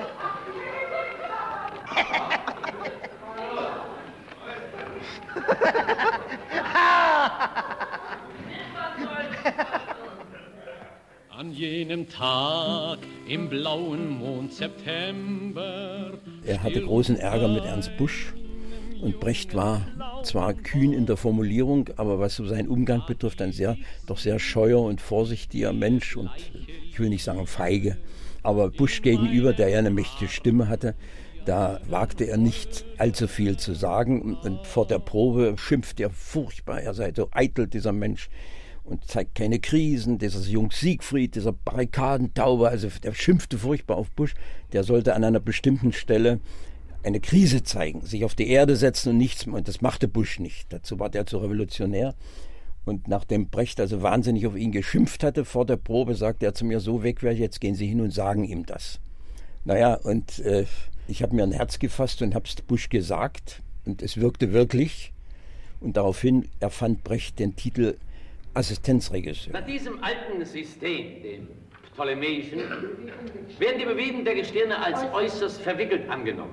An jenem Tag im blauen Mond September. Er hatte großen Ärger mit Ernst Busch und Brecht war zwar kühn in der Formulierung, aber was so seinen Umgang betrifft, ein sehr, doch sehr scheuer und vorsichtiger Mensch und ich will nicht sagen feige, aber Busch gegenüber, der ja eine mächtige Stimme hatte, da wagte er nicht allzu viel zu sagen und vor der Probe schimpfte er furchtbar, er sei so eitel, dieser Mensch, und zeigt keine Krisen, dieser Jung Siegfried, dieser Barrikadentauber, also der schimpfte furchtbar auf Busch, der sollte an einer bestimmten Stelle eine Krise zeigen, sich auf die Erde setzen und nichts mehr, und das machte Busch nicht, dazu war der zu revolutionär. Und nachdem Brecht also wahnsinnig auf ihn geschimpft hatte vor der Probe, sagte er zu mir, so weg wäre ich, jetzt gehen Sie hin und sagen ihm das. Naja, und äh, ich habe mir ein Herz gefasst und habe es Busch gesagt und es wirkte wirklich. Und daraufhin erfand Brecht den Titel Assistenzregisseur. Nach diesem alten System, dem Ptolemäischen, werden die Bewegungen der Gestirne als äußerst verwickelt angenommen.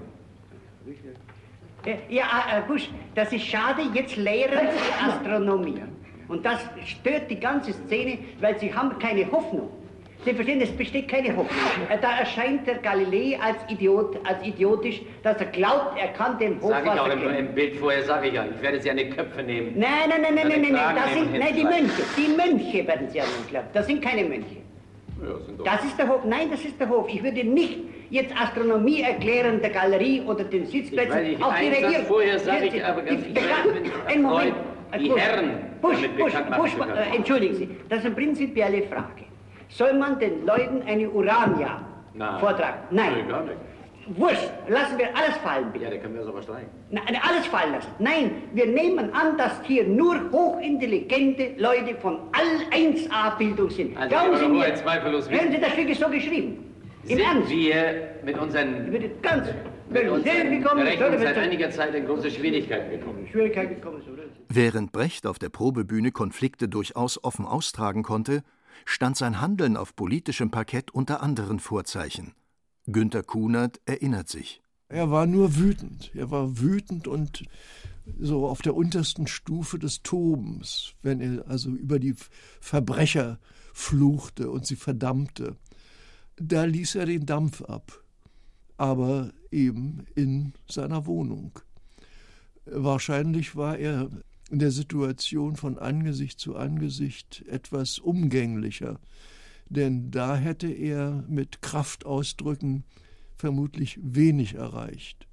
Ja, äh, Busch, das ist schade, jetzt lehren Sie Astronomie. Und das stört die ganze Szene, weil Sie haben keine Hoffnung. Sie verstehen, es besteht keine Hoffnung. Da erscheint der Galilei als Idiot, als idiotisch, dass er glaubt, er kann den Hochwasser Sag ich auch im, kennen. im Bild vorher, sage ich ja, ich werde Sie an die Köpfe nehmen. Nein, nein, nein, nein, nein, nein, nein, das sind, nein, die Mönche. Mönche, die Mönche werden Sie an den glauben. Das sind keine Mönche. Ja, sind doch. Das ist der Hof, nein, das ist der Hof. Ich würde nicht jetzt Astronomie erklären, der Galerie oder den Sitzplätzen. Ich weiß, auch die einen Satz Regierung. vorher sage ich aber ganz Die- die- Ein Moment. die Busch, Herren Busch, damit Busch, bekannt machen Busch, zu können. äh, entschuldigen Sie, das ist eine prinzipielle Frage. Soll man den Leuten eine Urania Nein. vortragen? Nein. Nö, gar nicht. Wurscht, lassen wir alles fallen, bitte. Ja, der kann mir das aber streichen. Nein, alles fallen lassen. Nein, wir nehmen an, dass hier nur hochintelligente Leute von all eins A-Bildung sind. Also, Glauben aber Sie woher mir, zweifellos hören Sie, das Stück ist so geschrieben. Im Sind Ernst. wir mit unseren, Ich würde ganz, mit wenn unseren Sie gekommen Rechnungen seit sind, einiger Zeit in große Schwierigkeiten gekommen. Schwierigkeiten gekommen sind. Während Brecht auf der Probebühne Konflikte durchaus offen austragen konnte, stand sein Handeln auf politischem Parkett unter anderen Vorzeichen. Günter Kunert erinnert sich. Er war nur wütend. Er war wütend und so auf der untersten Stufe des Tobens, wenn er also über die Verbrecher fluchte und sie verdammte. Da ließ er den Dampf ab, aber eben in seiner Wohnung. Wahrscheinlich war er in der Situation von Angesicht zu Angesicht etwas umgänglicher, denn da hätte er mit Kraftausdrücken vermutlich wenig erreicht.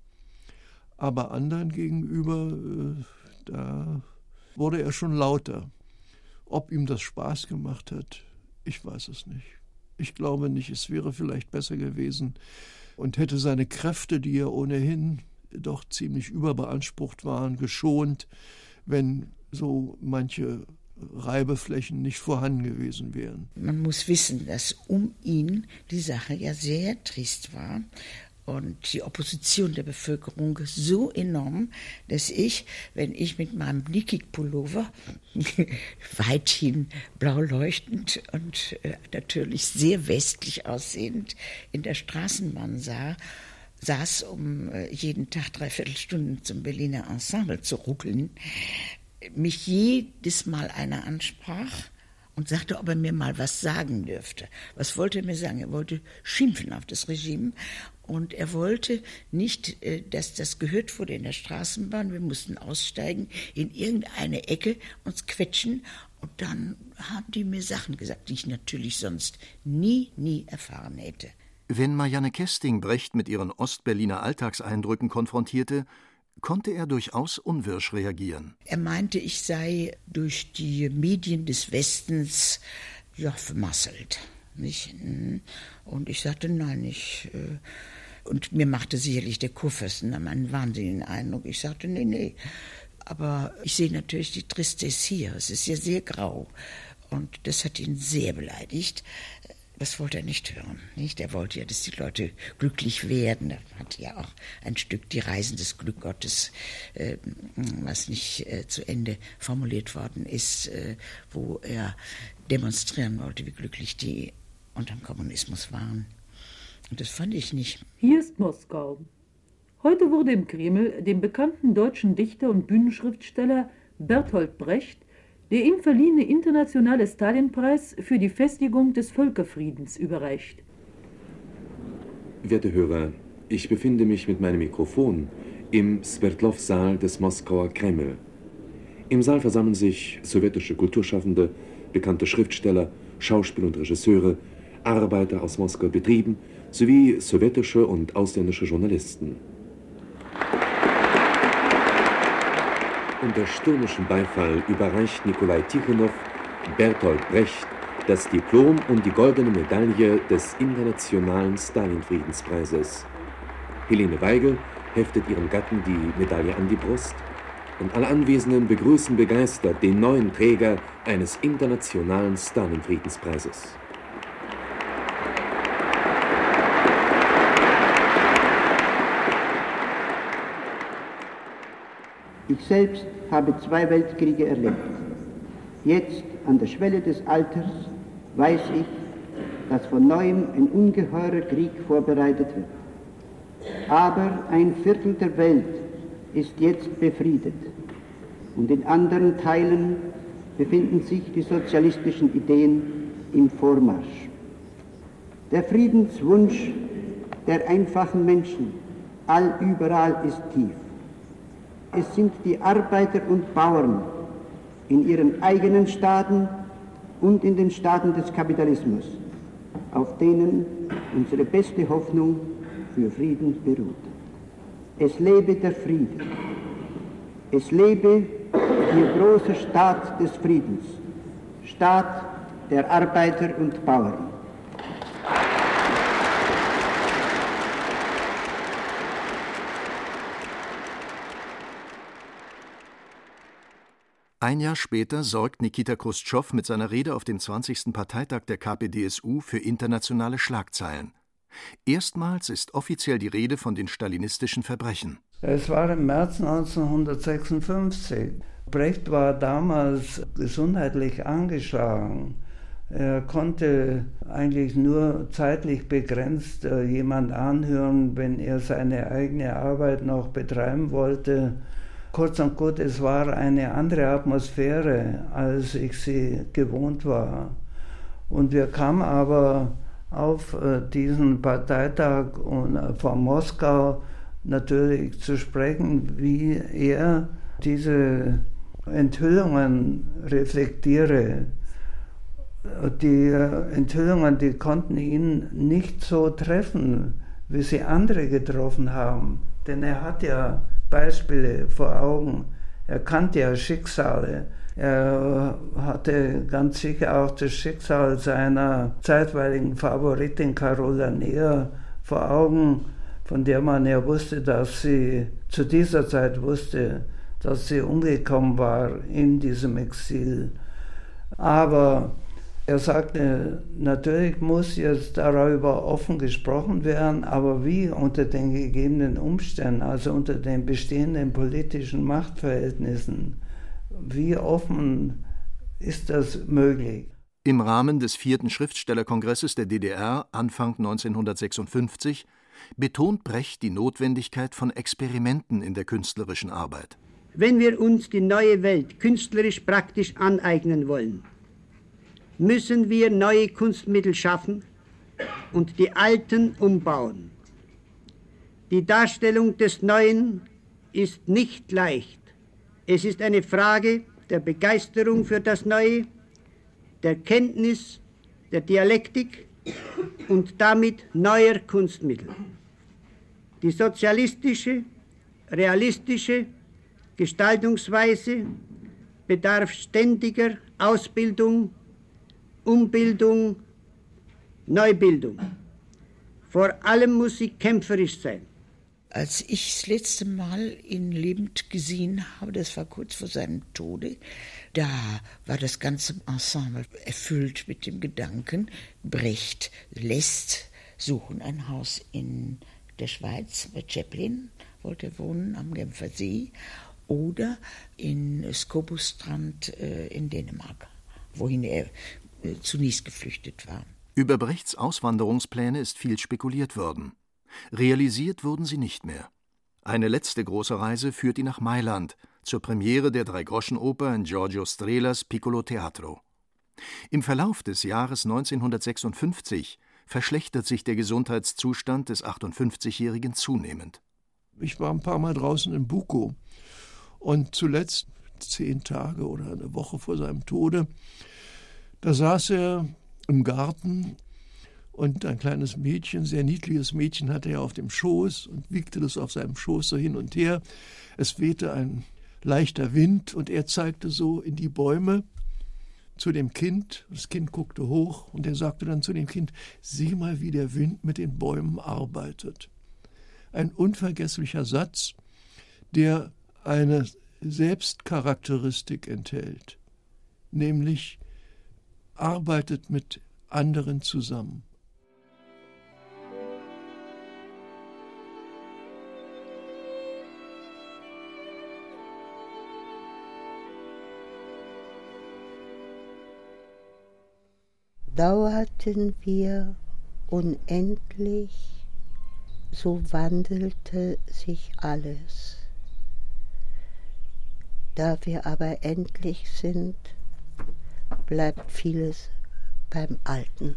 Aber anderen gegenüber, äh, da wurde er schon lauter. Ob ihm das Spaß gemacht hat, ich weiß es nicht. Ich glaube nicht, es wäre vielleicht besser gewesen und hätte seine Kräfte, die ja ohnehin doch ziemlich überbeansprucht waren, geschont, wenn so manche Reibeflächen nicht vorhanden gewesen wären. Man muss wissen, dass um ihn die Sache ja sehr trist war und die Opposition der Bevölkerung so enorm, dass ich, wenn ich mit meinem Nikik-Pullover, weithin blau leuchtend und äh, natürlich sehr westlich aussehend, in der Straßenbahn sah, saß, um äh, jeden Tag dreiviertel Stunden zum Berliner Ensemble zu ruckeln, mich jedes Mal einer ansprach und sagte, ob er mir mal was sagen dürfte. Was wollte er mir sagen? Er wollte schimpfen auf das Regime und er wollte nicht, dass das gehört wurde in der Straßenbahn. Wir mussten aussteigen, in irgendeine Ecke uns quetschen und dann haben die mir Sachen gesagt, die ich natürlich sonst nie, nie erfahren hätte. Wenn Marianne Kesting Brecht mit ihren Ostberliner Alltagseindrücken konfrontierte, konnte er durchaus unwirsch reagieren. Er meinte, ich sei durch die Medien des Westens ja, vermasselt. Nicht? Und ich sagte, nein, ich... Äh, und mir machte sicherlich der Kurfürstendamm einen wahnsinnigen Eindruck. Ich sagte, nee, nee. Aber ich sehe natürlich die Tristesse hier. Es ist ja sehr grau. Und das hat ihn sehr beleidigt. Das wollte er nicht hören. Nicht? Er wollte ja, dass die Leute glücklich werden. Er hat ja auch ein Stück Die Reisen des Glück Gottes, äh, was nicht äh, zu Ende formuliert worden ist, äh, wo er demonstrieren wollte, wie glücklich die unter dem Kommunismus waren. Und das fand ich nicht. Hier ist Moskau. Heute wurde im Kreml dem bekannten deutschen Dichter und Bühnenschriftsteller Bertolt Brecht der ihm verliehene internationale Stalinpreis für die Festigung des Völkerfriedens überreicht. Werte Hörer, ich befinde mich mit meinem Mikrofon im Sverdlov-Saal des Moskauer Kreml. Im Saal versammeln sich sowjetische Kulturschaffende, bekannte Schriftsteller, Schauspieler und Regisseure, Arbeiter aus Moskauer Betrieben sowie sowjetische und ausländische Journalisten. Unter stürmischem Beifall überreicht Nikolai Tichonow Bertolt Brecht das Diplom und die goldene Medaille des Internationalen Stalin-Friedenspreises. Helene Weigel heftet ihrem Gatten die Medaille an die Brust und alle Anwesenden begrüßen begeistert den neuen Träger eines Internationalen Stalin-Friedenspreises. Ich selbst habe zwei Weltkriege erlebt. Jetzt, an der Schwelle des Alters, weiß ich, dass von neuem ein ungeheurer Krieg vorbereitet wird. Aber ein Viertel der Welt ist jetzt befriedet und in anderen Teilen befinden sich die sozialistischen Ideen im Vormarsch. Der Friedenswunsch der einfachen Menschen allüberall ist tief. Es sind die Arbeiter und Bauern in ihren eigenen Staaten und in den Staaten des Kapitalismus, auf denen unsere beste Hoffnung für Frieden beruht. Es lebe der Friede. Es lebe Ihr großer Staat des Friedens, Staat der Arbeiter und Bauern. Ein Jahr später sorgt Nikita Chruschtschow mit seiner Rede auf dem zwanzigsten Parteitag der K P D S U für internationale Schlagzeilen. Erstmals ist offiziell die Rede von den stalinistischen Verbrechen. Es war im März neunzehnhundertsechsundfünfzig. Brecht war damals gesundheitlich angeschlagen. Er konnte eigentlich nur zeitlich begrenzt äh, jemand anhören, wenn er seine eigene Arbeit noch betreiben wollte. Kurz und gut, es war eine andere Atmosphäre, als ich sie gewohnt war. Und wir kamen aber auf äh, diesen Parteitag und, äh, von Moskau natürlich zu sprechen, wie er diese Enthüllungen reflektiere. Die äh, Enthüllungen, die konnten ihn nicht so treffen, wie sie andere getroffen haben. Denn er hat ja Beispiele vor Augen. Er kannte ja Schicksale. Er hatte ganz sicher auch das Schicksal seiner zeitweiligen Favoritin Carola Neher vor Augen, von der man ja wusste, dass sie zu dieser Zeit wusste, dass sie umgekommen war in diesem Exil. Aber er sagte, natürlich muss jetzt darüber offen gesprochen werden, aber wie unter den gegebenen Umständen, also unter den bestehenden politischen Machtverhältnissen, wie offen ist das möglich? Im Rahmen des vierten Schriftstellerkongresses der D D R Anfang neunzehnhundertsechsundfünfzig betont Brecht die Notwendigkeit von Experimenten in der künstlerischen Arbeit. Wenn wir uns die neue Welt künstlerisch praktisch aneignen wollen, müssen wir neue Kunstmittel schaffen und die alten umbauen. Die Darstellung des Neuen ist nicht leicht. Es ist eine Frage der Begeisterung für das Neue, der Kenntnis, der Dialektik und damit neuer Kunstmittel. Die sozialistische, realistische Gestaltungsweise bedarf ständiger Ausbildung, Umbildung, Neubildung. Vor allem muss sie kämpferisch sein. Als ich das letzte Mal ihn lebend gesehen habe, das war kurz vor seinem Tode, da war das ganze Ensemble erfüllt mit dem Gedanken, Brecht lässt suchen ein Haus in der Schweiz, bei Chaplin wollte er wohnen, am Genfer See, oder in Skobostrand äh, in Dänemark, wohin er äh, zunächst geflüchtet war. Über Brechts Auswanderungspläne ist viel spekuliert worden. Realisiert wurden sie nicht mehr. Eine letzte große Reise führt ihn nach Mailand, zur Premiere der Dreigroschenoper in Giorgio Strelas Piccolo Teatro. Im Verlauf des Jahres neunzehnhundertsechsundfünfzig verschlechtert sich der Gesundheitszustand des achtundfünfzigjährigen zunehmend. Ich war ein paar Mal draußen in Buko und zuletzt, zehn Tage oder eine Woche vor seinem Tode, da saß er im Garten und ein kleines Mädchen, sehr niedliches Mädchen, hatte er auf dem Schoß und wiegte das auf seinem Schoß so hin und her. Es wehte ein leichter Wind und er zeigte so in die Bäume zu dem Kind. Das Kind guckte hoch und er sagte dann zu dem Kind, sieh mal, wie der Wind mit den Bäumen arbeitet. Ein unvergesslicher Satz, der eine Selbstcharakteristik enthält, nämlich arbeitet mit anderen zusammen. Dauerten wir unendlich, so wandelte sich alles. Da wir aber endlich sind, bleibt vieles beim Alten.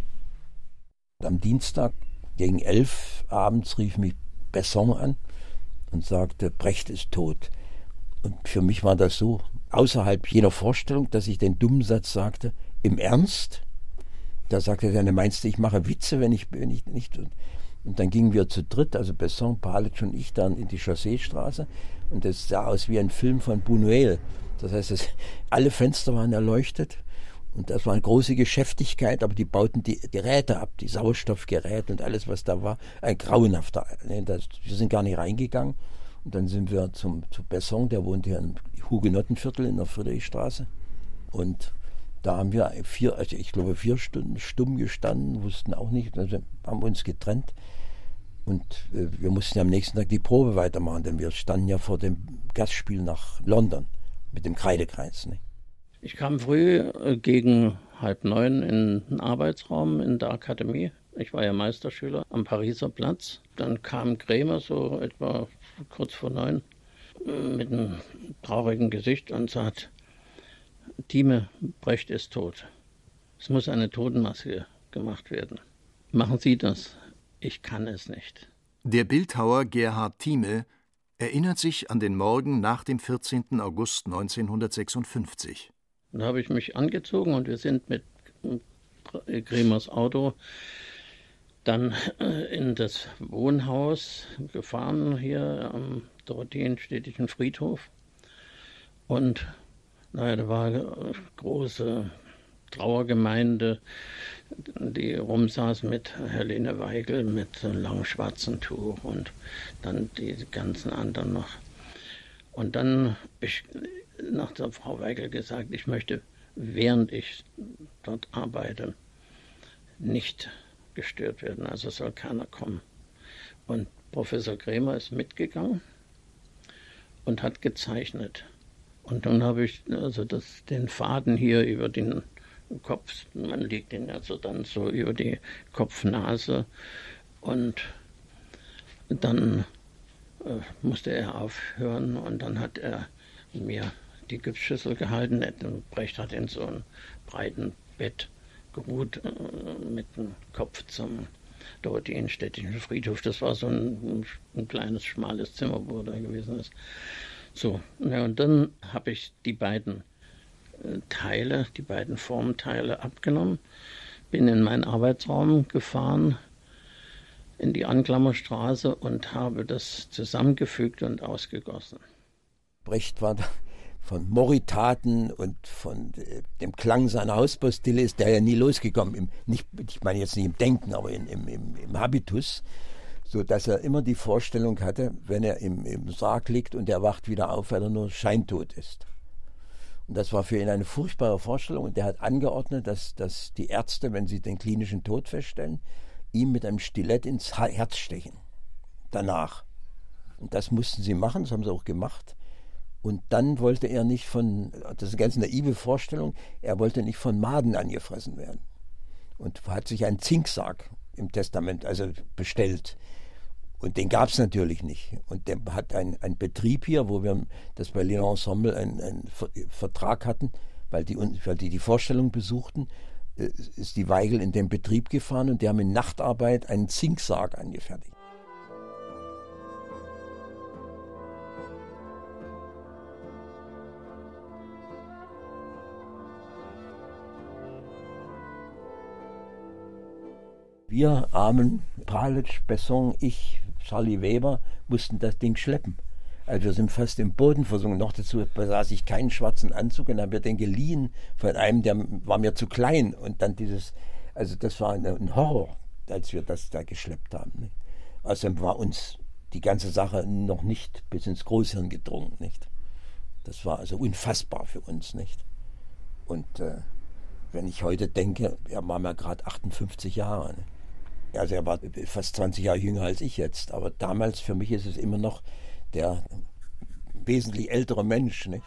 Am Dienstag gegen elf abends rief mich Besson an und sagte, Brecht ist tot. Und für mich war das so außerhalb jener Vorstellung, dass ich den dummen Satz sagte, im Ernst? Da sagte er, ne, meinst du, ich mache Witze, wenn ich, wenn ich nicht... Und dann gingen wir zu dritt, also Besson, Palitsch und ich, dann in die Chausseestraße und es sah aus wie ein Film von Buñuel. Das heißt, es, alle Fenster waren erleuchtet und das war eine große Geschäftigkeit, aber die bauten die Geräte ab, die Sauerstoffgeräte und alles, was da war, ein grauenhafter. Das, wir sind gar nicht reingegangen und dann sind wir zum, zu Besson, der wohnt hier im Hugenottenviertel in der Friedrichstraße und da haben wir vier, also ich glaube vier Stunden stumm gestanden, wussten auch nicht, also haben uns getrennt und äh, wir mussten am nächsten Tag die Probe weitermachen, denn wir standen ja vor dem Gastspiel nach London mit dem Kreidekreis. Ne? Ich kam früh äh, gegen halb neun in den Arbeitsraum in der Akademie. Ich war ja Meisterschüler am Pariser Platz. Dann kam Krämer so etwa kurz vor neun äh, mit einem traurigen Gesicht und sagt, Thieme, Brecht ist tot. Es muss eine Totenmaske gemacht werden. Machen Sie das. Ich kann es nicht. Der Bildhauer Gerhard Thieme erinnert sich an den Morgen nach dem vierzehnten August neunzehnhundertsechsundfünfzig. Da habe ich mich angezogen und wir sind mit Krämers Auto dann in das Wohnhaus gefahren, hier am Dorotheenstädtischen Friedhof. Und naja, da war eine große Trauergemeinde, die rumsaß mit Helene Weigel mit einem langen schwarzen Tuch und dann die ganzen anderen noch. Und dann habe ich nach der Frau Weigel gesagt, ich möchte, während ich dort arbeite, nicht gestört werden, also soll keiner kommen. Und Professor Krämer ist mitgegangen und hat gezeichnet. Und dann habe ich also das, den Faden hier über den Kopf, man legt den also dann so über die Kopfnase und dann äh, musste er aufhören und dann hat er mir die Gipsschüssel gehalten. Brecht hat in so einem breiten Bett geruht äh, mit dem Kopf zum Dorotheenstädtischen Friedhof. Das war so ein, ein kleines, schmales Zimmer, wo er gewesen ist. So, ja, und dann habe ich die beiden äh, Teile, die beiden Formteile abgenommen, bin in meinen Arbeitsraum gefahren, in die Anklammerstraße und habe das zusammengefügt und ausgegossen. Brecht war von Moritaten und von dem Klang seiner Hausbaustille ist der ja nie losgekommen. Im, nicht, ich meine jetzt nicht im Denken, aber in, im, im, im Habitus, so dass er immer die Vorstellung hatte, wenn er im, im Sarg liegt und er wacht wieder auf, weil er nur scheintot ist. Und das war für ihn eine furchtbare Vorstellung und er hat angeordnet, dass, dass die Ärzte, wenn sie den klinischen Tod feststellen, ihm mit einem Stilett ins Herz stechen. Danach. Und das mussten sie machen, das haben sie auch gemacht. Und dann wollte er nicht von, das ist eine ganz naive Vorstellung, er wollte nicht von Maden angefressen werden. Und hat sich einen Zinksarg im Testament also bestellt. Und den gab es natürlich nicht. Und der hat einen Betrieb hier, wo wir das Berliner Ensemble einen, einen Vertrag hatten, weil die, weil die die Vorstellung besuchten, ist die Weigel in den Betrieb gefahren und die haben in Nachtarbeit einen Zinksarg angefertigt. Wir armen, Palitsch, Besson, ich, Charlie Weber, mussten das Ding schleppen. Also wir sind fast im Boden versunken. Noch dazu besaß ich keinen schwarzen Anzug und dann haben wir den geliehen von einem, der war mir zu klein. Und dann dieses, also das war ein Horror, als wir das da geschleppt haben. Nicht? Also war uns die ganze Sache noch nicht bis ins Großhirn gedrungen. Nicht? Das war also unfassbar für uns. Nicht? Und äh, wenn ich heute denke, er war ja gerade achtundfünfzig Jahre. Nicht? Also er war fast zwanzig Jahre jünger als ich jetzt. Aber damals, für mich ist es immer noch der wesentlich ältere Mensch, nicht?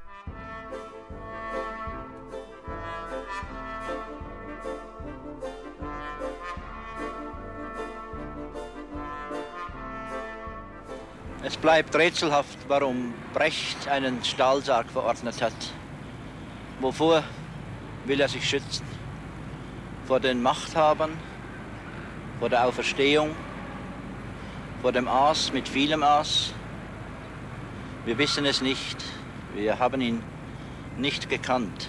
Es bleibt rätselhaft, warum Brecht einen Stahlsarg verordnet hat. Wovor will er sich schützen? Vor den Machthabern? Vor der Auferstehung? Vor dem Aas mit vielem Aas? Wir wissen es nicht. Wir haben ihn nicht gekannt.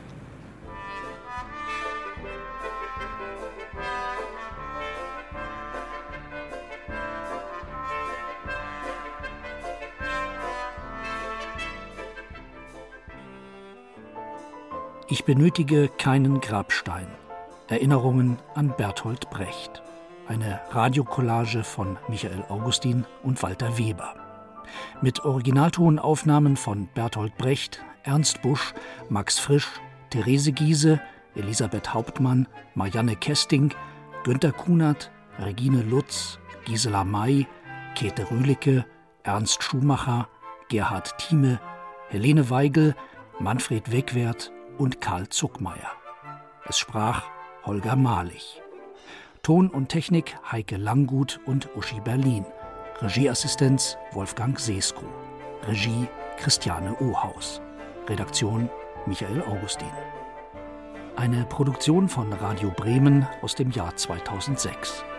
Ich benötige keinen Grabstein. Erinnerungen an Bertolt Brecht. Eine Radiokollage von Michael Augustin und Walter Weber. Mit Originaltonaufnahmen von Bertolt Brecht, Ernst Busch, Max Frisch, Therese Giese, Elisabeth Hauptmann, Marianne Kesting, Günter Kunert, Regine Lutz, Gisela May, Käthe Rühlicke, Ernst Schumacher, Gerhard Thieme, Helene Weigel, Manfred Wegwert und Karl Zuckmayer. Es sprach Holger Malich. Ton und Technik Heike Langgut und Uschi Berlin. Regieassistenz Wolfgang Sesko. Regie Christiane Ohaus. Redaktion Michael Augustin. Eine Produktion von Radio Bremen aus dem Jahr zweitausendsechs.